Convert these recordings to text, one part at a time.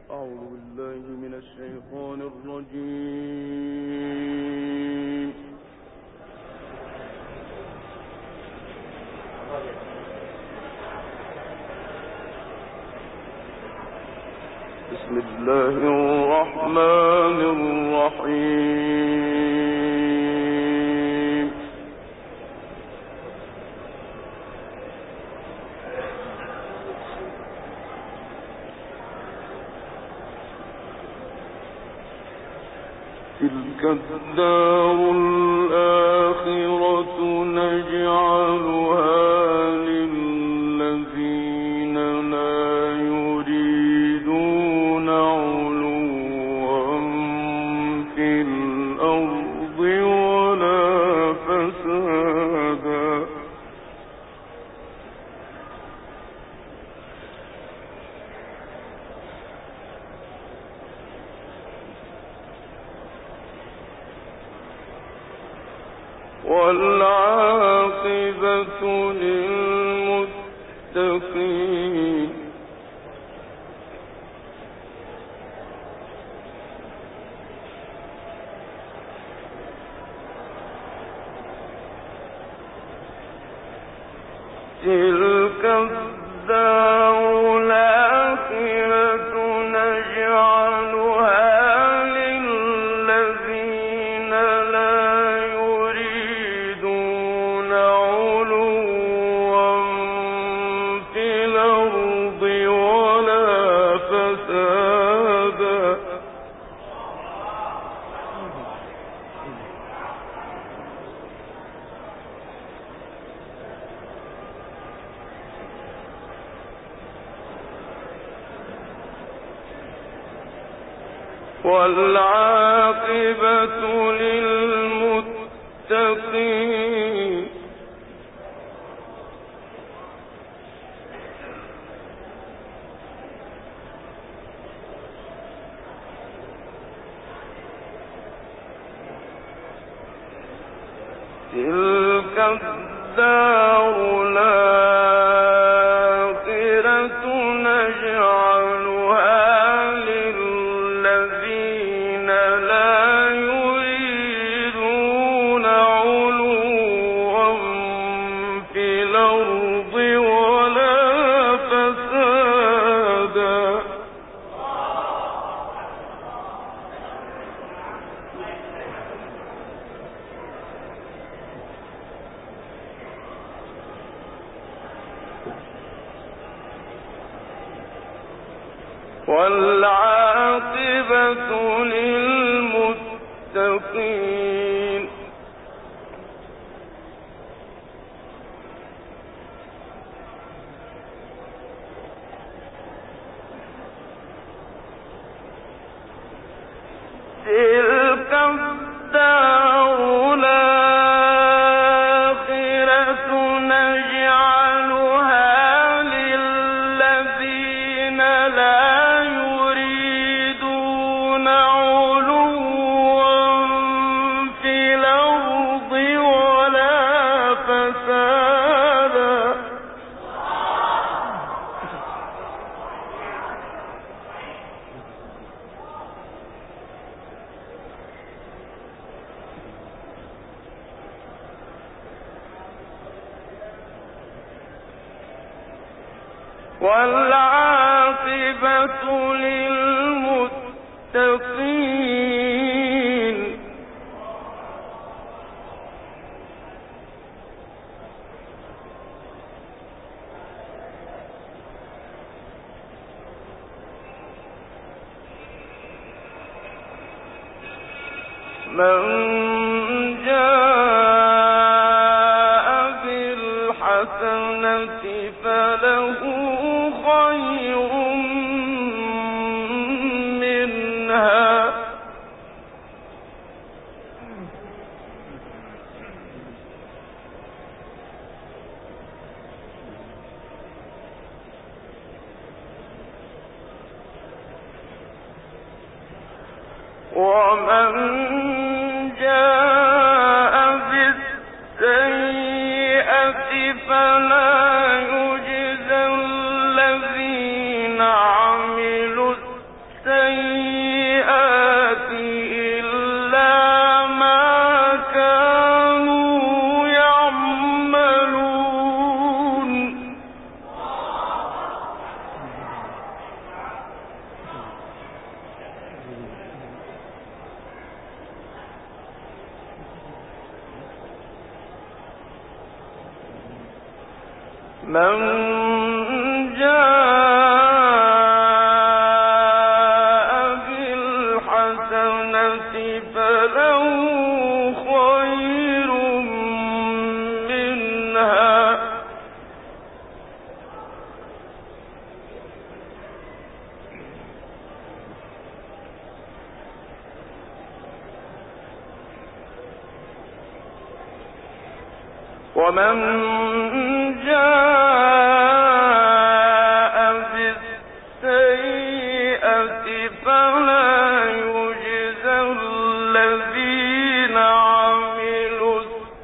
أعوذ بالله من الشيطان الرجيم. بسم الله الرحمن الرحيم. تلك الدار الآخرة نجعلها للذين لا يريدون علوا في الأرض ولا فسادا والعاقبة للمتقين. تلك الدار الآخرة نجعلها للذين لا يريدون علوا في الأرض ولا فسادا والعاقبة للمتقين. تلك الدار الآخرة نجعلها للذين لا يريدون علوا في الأرض ولا فسادا والعاقبة للمتقين. تلك الدار الآخرة نجعلها للذين لا يريدون علوا في الأرض ولا فسادا والعاقبة للمتقين. من جاء بالحسنة فله خير منها ومن جاء بالسيئة فلا يجزى الذين عملوا ومن جاء بالسيئة فلا يجزى الذين عملوا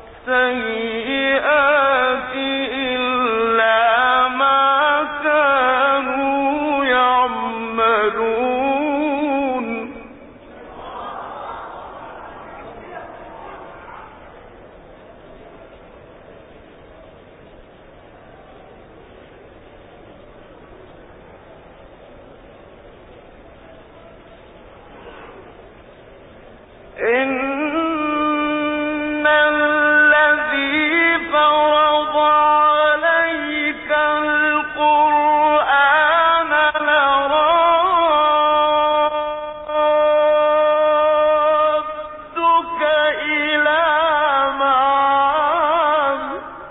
السيئات إلا ما كانوا يعملون. إن الذي فرض عليك القرآن لرادك إلى معاد.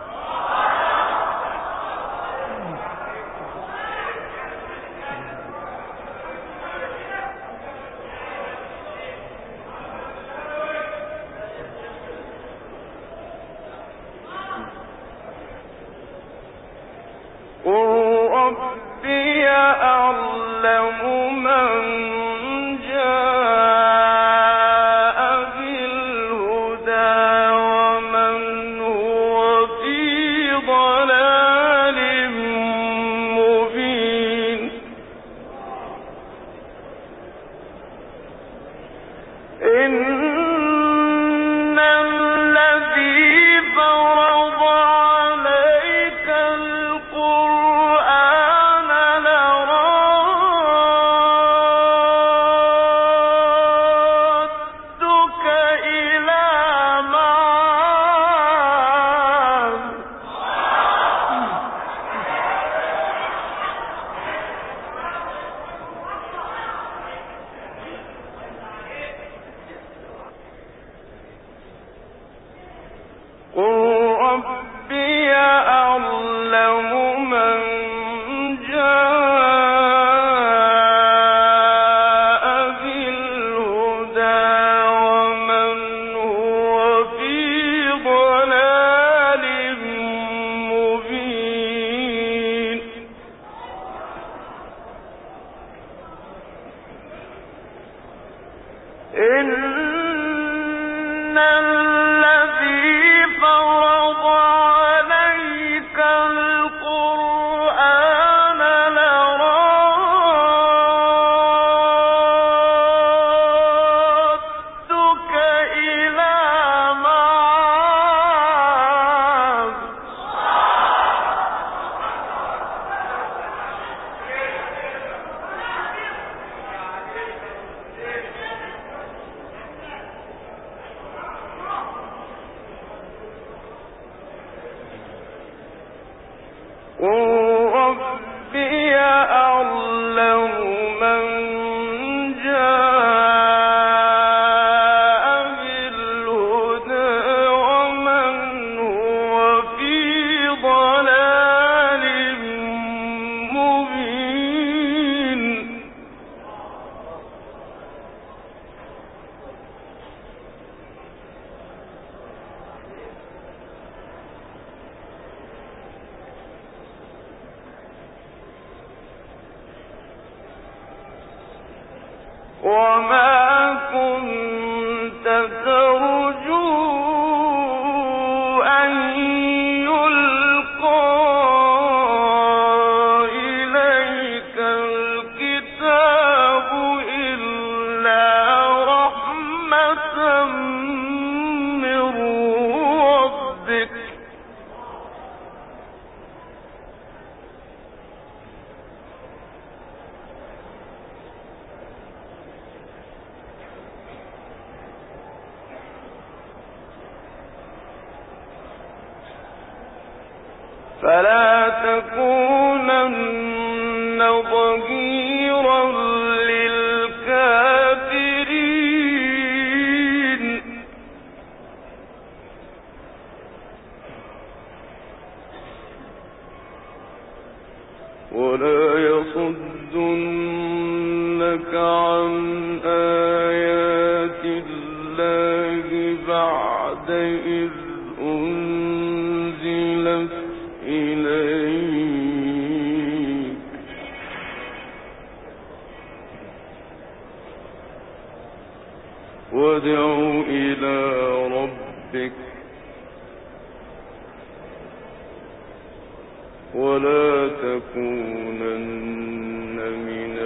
قل ربي أعلم من جاء بالهدى ومن هو في ضلال مبين. إن الذي فرض عليك القرآن لرادك إلى معاد. قل ربي أعلم من جاء بالهدى ومن هو في ضلال مبين. إن الذي فرض عليك القرآن لرادك إلى معاد. قل ربي أعلم من جاء بالهدى ومن هو في ضلال مبين. وما كنت ترجو أن يلقى إليك الكتاب إلا رحمة من ربك. فلا تكونن ظهيرا للكافرين ولا يصدنك عن آيات الله بعد إذ أنزلت إليك وادع إلى ربك ولا تكونن من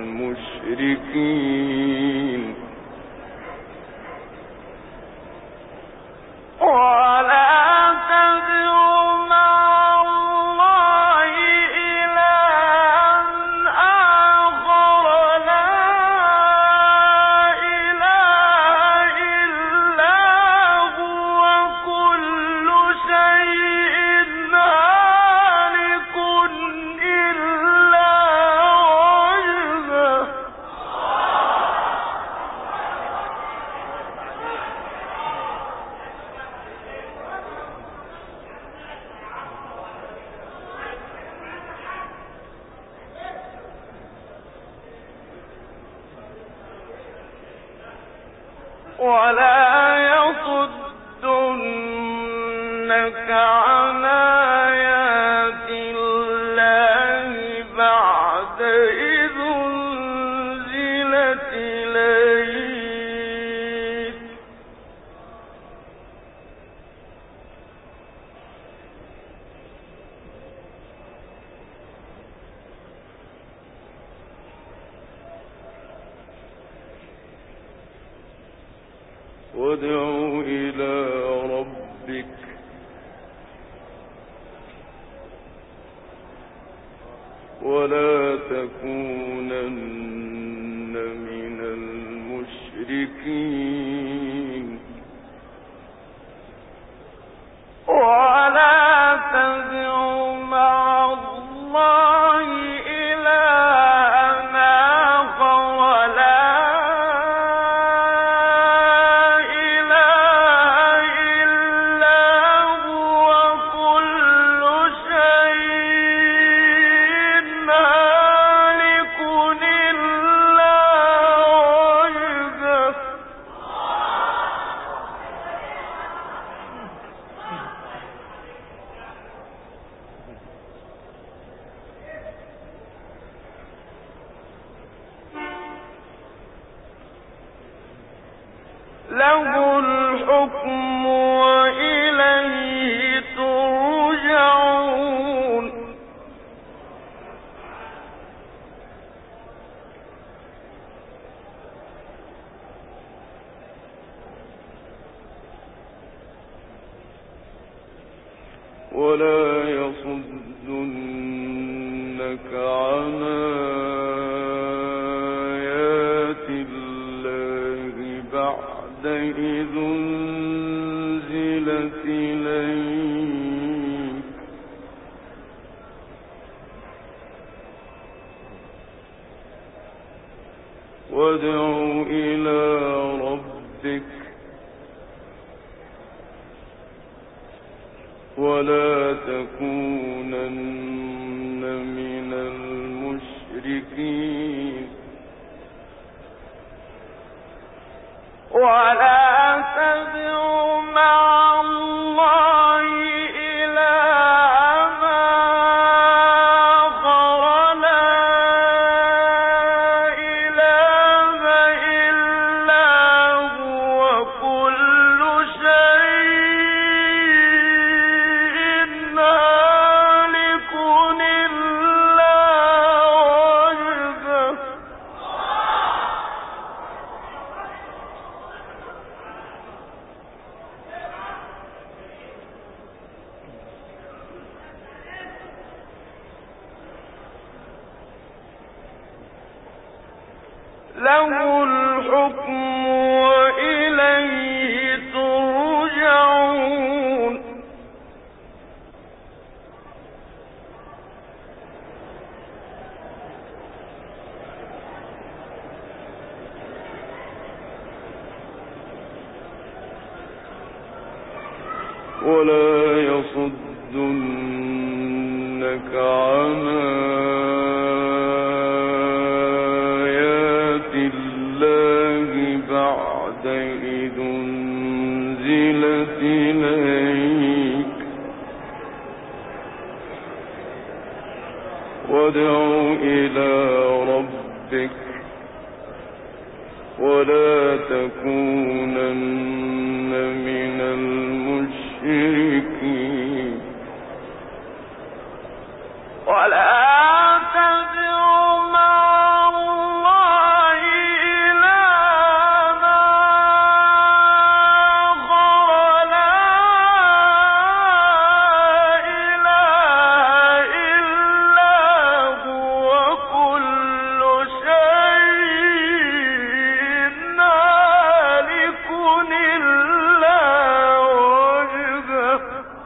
المشركين ولا تدع مع الله إلها آخر لا إله إلا هو كل شيء هالك إلا وجهه ولا يصدنك عن آيات الله بعد إذ أنزلت إليك وادع إلى ربك ولا تكونن من المشركين ولا تدع مع الله إلها آخر لا إله إلا هو كل شيء هالك إلا وجهه له الحكم وإليه ترجعون ولا يصدنك عن آيات الله بعد إذ أنزلت إليك وادع إلى ربك ولا تكونن من المشركين ولا تدع مع الله إلها آخر لا إله إلا هو كل شيء هالك إلا وجهه له الحكم وإليه ترجعون ولا يصدنك عن آيات الله بعد إذ أنزلت إليك وادع إلى ربك ولا تكونن من المشركين ولا تدع مع الله إلها آخر لا إله إلا هو كل شيء هالك إلا وجهه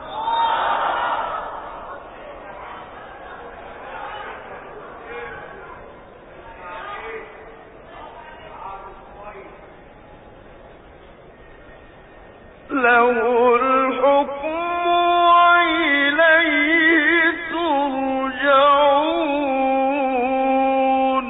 له الحكم وإليه ترجعون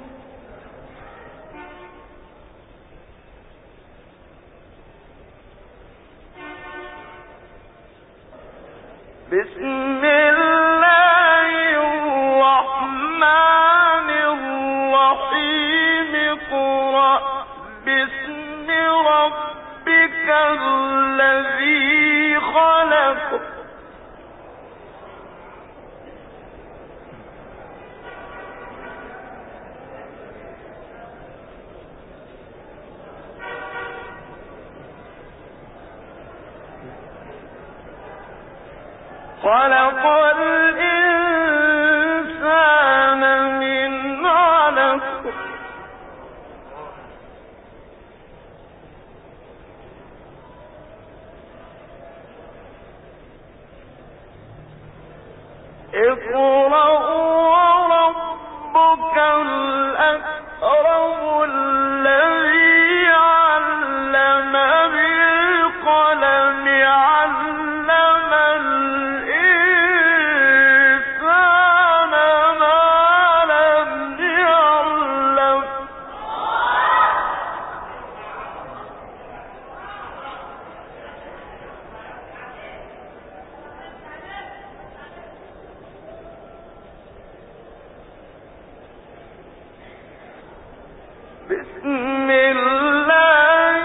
بسم الله الرحمن الرحيم اقرأ باسم ربك الذي خلق خلق الإنسان من علق اقرأ وربك الأكرم الذي علم بالقلم علم الإنسان ما لم يعلم بسم الله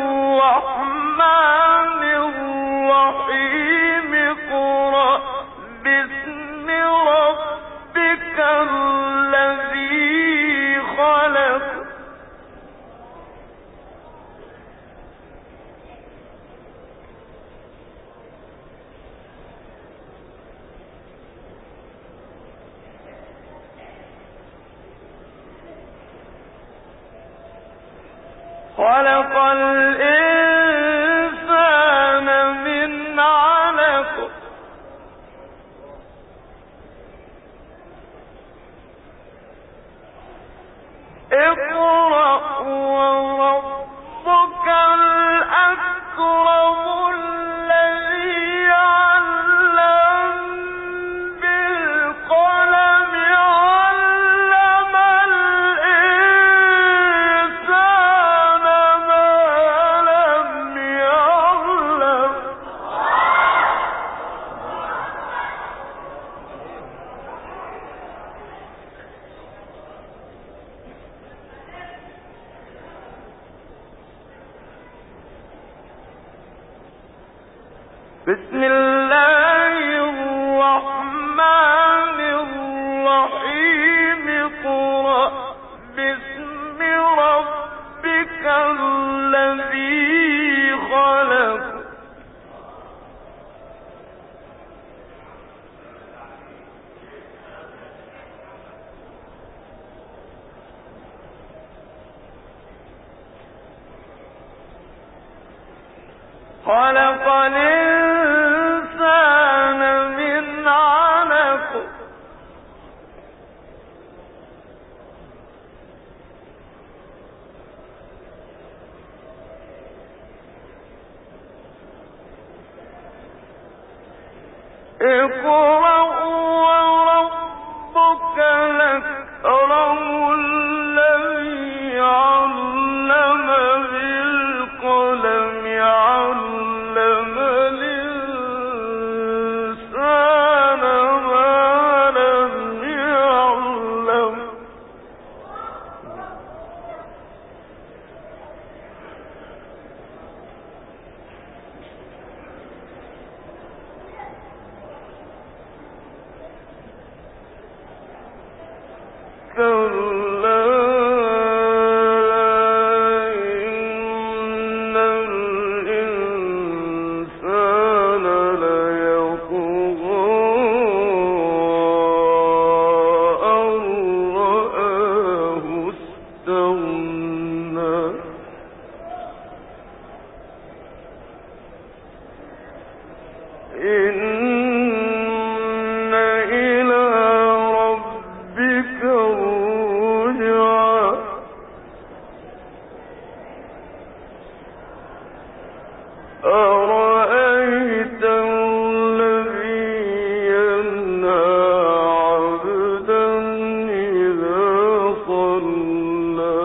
الرحمن الرحيم اقرأ باسم ربك الذي خلق خلق الإنسان من علق اقرأ وربك الأكرم الذي علم بالقلم علم الإنسان ما لم يعلم بسم الله الرحمن الرحيم اقرأ باسم ربك الذي خلق خلق الإنسان من علق اقرأ وربك الأكرم الذي علم بالقلم علم الإنسان ما لم يعلم كلا إن الإنسان ليطغى أن رآه استغنى إن إلى ربك الرجعى أرأيت الذي ينهى عبدا إذا صلى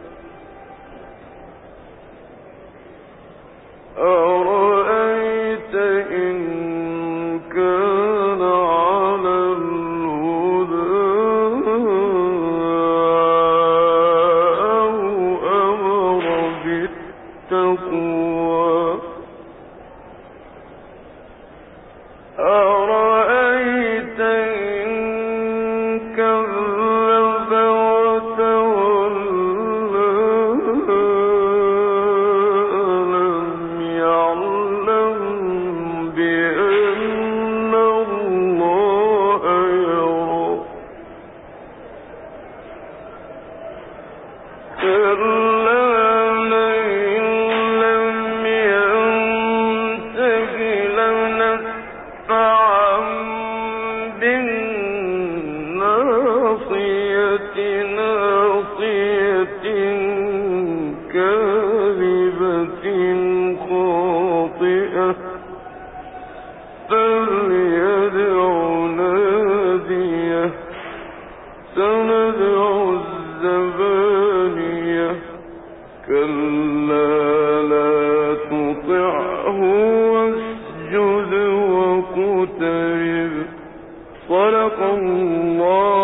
أرأيت إن كان على الهدى أو أمر بالتقوى أرأيت إن كذب وتولى ألم يعلم بأن الله يرى كلا لئن لم ينته لنسفعا بالناصية ناصية كاذبة خاطئة فليدع ناديه سندع الزبانية كلا لا تطعه واسجد واقترب صدق الله